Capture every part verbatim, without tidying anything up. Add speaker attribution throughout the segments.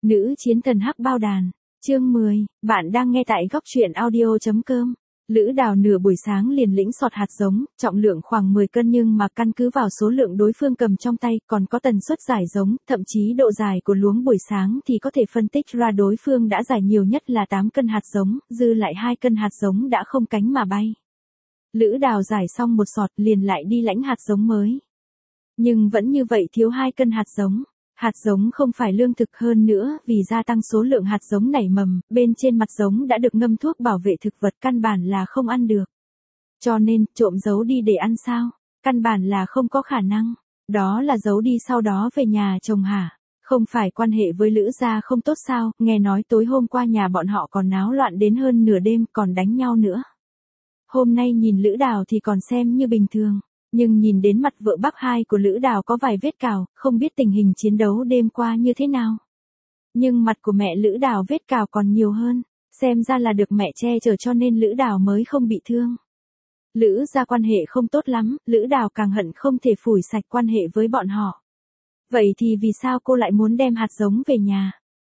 Speaker 1: Nữ chiến thần hắc bao đàn, chương mười, bạn đang nghe tại góc truyện audio chấm com. Lữ Đào nửa buổi sáng liền lĩnh sọt hạt giống, trọng lượng khoảng mười cân nhưng mà căn cứ vào số lượng đối phương cầm trong tay còn có tần suất giải giống, thậm chí độ dài của luống buổi sáng thì có thể phân tích ra đối phương đã giải nhiều nhất là tám cân hạt giống, dư lại hai cân hạt giống đã không cánh mà bay. Lữ Đào giải xong một sọt liền lại đi lãnh hạt giống mới. Nhưng vẫn như vậy thiếu hai cân hạt giống. Hạt giống không phải lương thực hơn nữa, vì gia tăng số lượng hạt giống nảy mầm, bên trên mặt giống đã được ngâm thuốc bảo vệ thực vật, căn bản là không ăn được. Cho nên, trộm giấu đi để ăn sao? Căn bản là không có khả năng. Đó là giấu đi sau đó về nhà trồng hả? Không phải quan hệ với Lữ gia không tốt sao? Nghe nói tối hôm qua nhà bọn họ còn náo loạn đến hơn nửa đêm, còn đánh nhau nữa. Hôm nay nhìn Lữ Đào thì còn xem như bình thường. Nhưng nhìn đến mặt vợ bác hai của Lữ Đào có vài vết cào, không biết tình hình chiến đấu đêm qua như thế nào. Nhưng mặt của mẹ Lữ Đào vết cào còn nhiều hơn, xem ra là được mẹ che chở cho nên Lữ Đào mới không bị thương. Lữ gia quan hệ không tốt lắm, Lữ Đào càng hận không thể phủi sạch quan hệ với bọn họ. Vậy thì vì sao cô lại muốn đem hạt giống về nhà?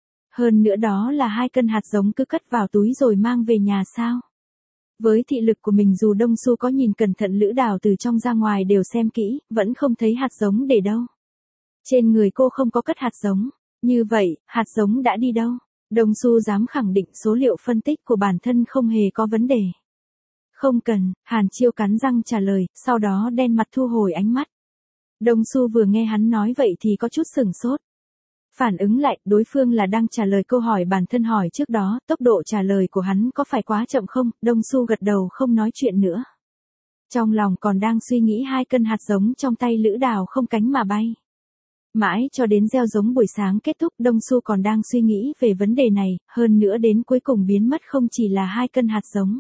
Speaker 1: Hơn nữa đó là hai cân hạt giống cứ cất vào túi rồi mang về nhà sao? Với thị lực của mình dù Đông Xu có nhìn cẩn thận Lữ Đào từ trong ra ngoài đều xem kỹ, vẫn không thấy hạt giống để đâu. Trên người cô không có cất hạt giống. Như vậy, hạt giống đã đi đâu? Đông Xu dám khẳng định số liệu phân tích của bản thân không hề có vấn đề. Không cần, Hàn Chiêu cắn răng trả lời, sau đó đen mặt thu hồi ánh mắt. Đông Xu vừa nghe hắn nói vậy thì có chút sửng sốt. Phản ứng lại, đối phương là đang trả lời câu hỏi bản thân hỏi trước đó, tốc độ trả lời của hắn có phải quá chậm không? Đông Xu gật đầu không nói chuyện nữa. Trong lòng còn đang suy nghĩ hai cân hạt giống trong tay Lữ Đào không cánh mà bay. Mãi cho đến gieo giống buổi sáng kết thúc, Đông Xu còn đang suy nghĩ về vấn đề này, hơn nữa đến cuối cùng biến mất không chỉ là hai cân hạt giống,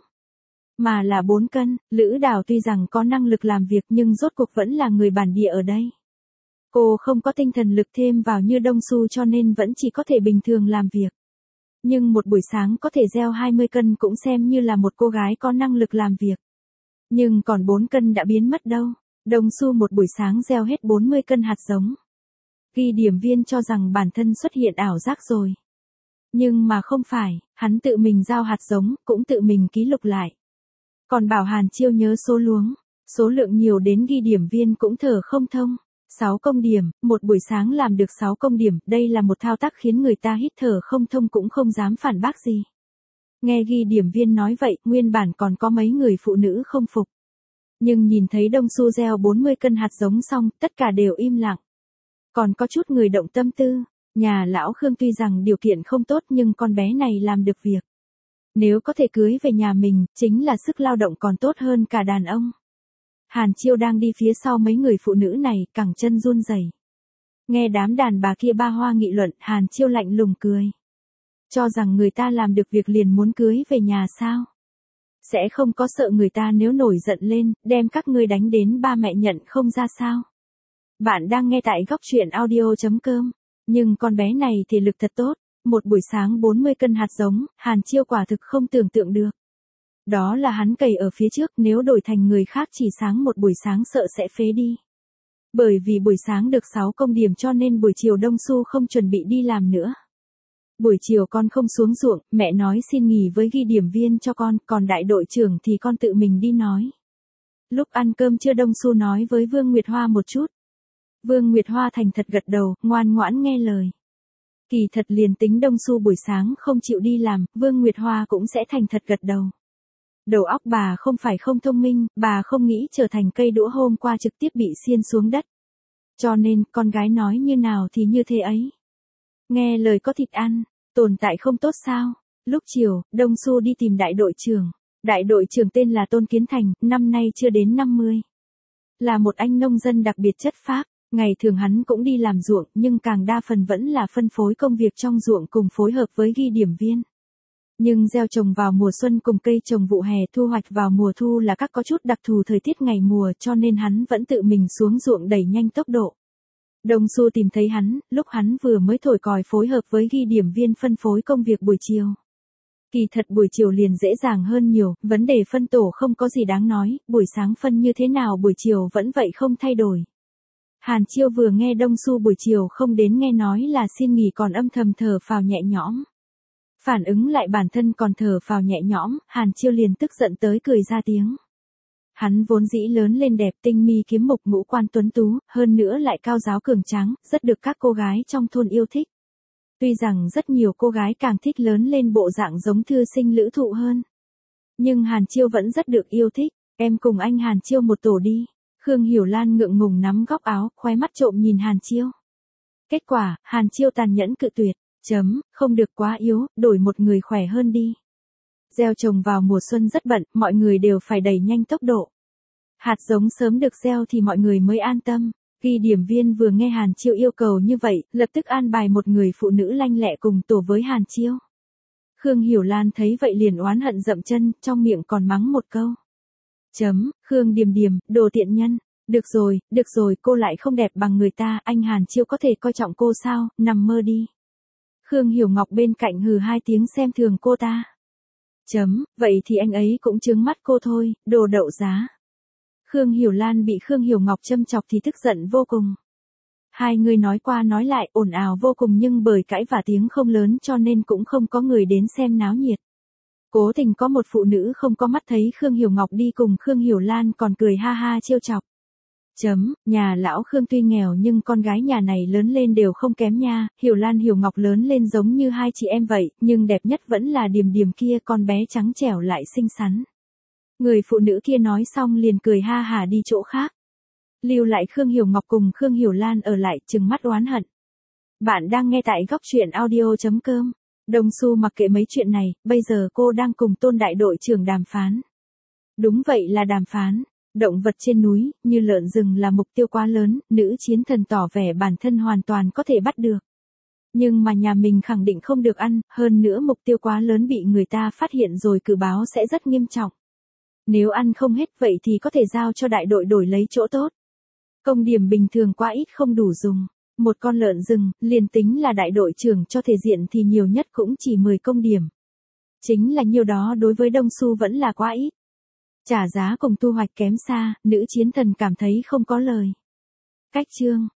Speaker 1: mà là bốn cân. Lữ Đào tuy rằng có năng lực làm việc nhưng rốt cuộc vẫn là người bản địa ở đây. Cô không có tinh thần lực thêm vào như Đông Xu cho nên vẫn chỉ có thể bình thường làm việc. Nhưng một buổi sáng có thể gieo hai mươi cân cũng xem như là một cô gái có năng lực làm việc. Nhưng còn bốn cân đã biến mất đâu. Đông Xu một buổi sáng gieo hết bốn mươi cân hạt giống. Ghi điểm viên cho rằng bản thân xuất hiện ảo giác rồi. Nhưng mà không phải, hắn tự mình giao hạt giống, cũng tự mình ký lục lại. Còn bảo Hàn Chiêu nhớ số luống, số lượng nhiều đến ghi điểm viên cũng thở không thông. sáu công điểm, một buổi sáng làm được sáu công điểm, đây là một thao tác khiến người ta hít thở không thông cũng không dám phản bác gì. Nghe ghi điểm viên nói vậy, nguyên bản còn có mấy người phụ nữ không phục. Nhưng nhìn thấy Đông Xu gieo bốn mươi cân hạt giống xong, tất cả đều im lặng. Còn có chút người động tâm tư, nhà lão Khương tuy rằng điều kiện không tốt nhưng con bé này làm được việc. Nếu có thể cưới về nhà mình, chính là sức lao động còn tốt hơn cả đàn ông. Hàn Chiêu đang đi phía sau mấy người phụ nữ này, cẳng chân run rẩy. Nghe đám đàn bà kia ba hoa nghị luận, Hàn Chiêu lạnh lùng cười. Cho rằng người ta làm được việc liền muốn cưới về nhà sao? Sẽ không có sợ người ta nếu nổi giận lên, đem các ngươi đánh đến ba mẹ nhận không ra sao? Bạn đang nghe tại góc truyện audio chấm com. Nhưng con bé này thì lực thật tốt, một buổi sáng bốn mươi cân hạt giống, Hàn Chiêu quả thực không tưởng tượng được. Đó là hắn cày ở phía trước, nếu đổi thành người khác chỉ sáng một buổi sáng sợ sẽ phế đi. Bởi vì buổi sáng được sáu công điểm cho nên buổi chiều Đông Xu không chuẩn bị đi làm nữa. Buổi chiều con không xuống ruộng, mẹ nói xin nghỉ với ghi điểm viên cho con, còn đại đội trưởng thì con tự mình đi nói. Lúc ăn cơm trưa Đông Xu nói với Vương Nguyệt Hoa một chút. Vương Nguyệt Hoa thành thật gật đầu, ngoan ngoãn nghe lời. Kỳ thật liền tính Đông Xu buổi sáng không chịu đi làm, Vương Nguyệt Hoa cũng sẽ thành thật gật đầu. Đầu óc bà không phải không thông minh, bà không nghĩ trở thành cây đũa hôm qua trực tiếp bị xiên xuống đất. Cho nên, con gái nói như nào thì như thế ấy. Nghe lời có thịt ăn, tồn tại không tốt sao? Lúc chiều, Đông Xu đi tìm đại đội trưởng. Đại đội trưởng tên là Tôn Kiến Thành, năm nay chưa đến năm mươi. Là một anh nông dân đặc biệt chất phác. Ngày thường hắn cũng đi làm ruộng, nhưng càng đa phần vẫn là phân phối công việc trong ruộng cùng phối hợp với ghi điểm viên. Nhưng gieo trồng vào mùa xuân cùng cây trồng vụ hè thu hoạch vào mùa thu là các có chút đặc thù thời tiết ngày mùa cho nên hắn vẫn tự mình xuống ruộng đẩy nhanh tốc độ. Đông Xu tìm thấy hắn, lúc hắn vừa mới thổi còi phối hợp với ghi điểm viên phân phối công việc buổi chiều. Kỳ thật buổi chiều liền dễ dàng hơn nhiều, vấn đề phân tổ không có gì đáng nói, buổi sáng phân như thế nào buổi chiều vẫn vậy không thay đổi. Hàn Chiêu vừa nghe Đông Xu buổi chiều không đến nghe nói là xin nghỉ còn âm thầm thở phào nhẹ nhõm. Phản ứng lại bản thân còn thở phào nhẹ nhõm, Hàn Chiêu liền tức giận tới cười ra tiếng. Hắn vốn dĩ lớn lên đẹp tinh mi kiếm mục ngũ quan tuấn tú, hơn nữa lại cao giáo cường tráng, rất được các cô gái trong thôn yêu thích. Tuy rằng rất nhiều cô gái càng thích lớn lên bộ dạng giống thư sinh lữ thụ hơn. Nhưng Hàn Chiêu vẫn rất được yêu thích, em cùng anh Hàn Chiêu một tổ đi. Khương Hiểu Lan ngượng ngùng nắm góc áo, khóe mắt trộm nhìn Hàn Chiêu. Kết quả, Hàn Chiêu tàn nhẫn cự tuyệt, chấm, không được quá yếu, đổi một người khỏe hơn đi. Gieo trồng vào mùa xuân rất bận, mọi người đều phải đẩy nhanh tốc độ. Hạt giống sớm được gieo thì mọi người mới an tâm. Ghi điểm viên vừa nghe Hàn Chiêu yêu cầu như vậy, lập tức an bài một người phụ nữ lanh lẹ cùng tổ với Hàn Chiêu. Khương Hiểu Lan thấy vậy liền oán hận dậm chân, trong miệng còn mắng một câu. Chấm, Khương Điềm Điềm, đồ tiện nhân. Được rồi, được rồi, cô lại không đẹp bằng người ta, anh Hàn Chiêu có thể coi trọng cô sao, nằm mơ đi. Khương Hiểu Ngọc bên cạnh hừ hai tiếng xem thường cô ta. Chấm, vậy thì anh ấy cũng trướng mắt cô thôi, đồ đậu giá. Khương Hiểu Lan bị Khương Hiểu Ngọc châm chọc thì tức giận vô cùng. Hai người nói qua nói lại ồn ào vô cùng nhưng bởi cãi vả tiếng không lớn cho nên cũng không có người đến xem náo nhiệt. Cố tình có một phụ nữ không có mắt thấy Khương Hiểu Ngọc đi cùng Khương Hiểu Lan còn cười ha ha trêu chọc. Chấm, nhà lão Khương tuy nghèo nhưng con gái nhà này lớn lên đều không kém nha, Hiểu Lan Hiểu Ngọc lớn lên giống như hai chị em vậy, nhưng đẹp nhất vẫn là Điềm Điềm kia, con bé trắng trẻo lại xinh xắn. Người phụ nữ kia nói xong liền cười ha hả đi chỗ khác. Lưu lại Khương Hiểu Ngọc cùng Khương Hiểu Lan ở lại trừng mắt oán hận. Bạn đang nghe tại góc truyện audio chấm com. Đông Xu mặc kệ mấy chuyện này, bây giờ cô đang cùng Tôn đại đội trưởng đàm phán. Đúng vậy là đàm phán. Động vật trên núi, như lợn rừng là mục tiêu quá lớn, nữ chiến thần tỏ vẻ bản thân hoàn toàn có thể bắt được. Nhưng mà nhà mình khẳng định không được ăn, hơn nữa mục tiêu quá lớn bị người ta phát hiện rồi cử báo sẽ rất nghiêm trọng. Nếu ăn không hết vậy thì có thể giao cho đại đội đổi lấy chỗ tốt. Công điểm bình thường quá ít không đủ dùng. Một con lợn rừng, liền tính là đại đội trưởng cho thể diện thì nhiều nhất cũng chỉ mười công điểm. Chính là nhiêu đó đối với Đông Xu vẫn là quá ít. Trả giá cùng thu hoạch kém xa, nữ chiến thần cảm thấy không có lời. Cách chương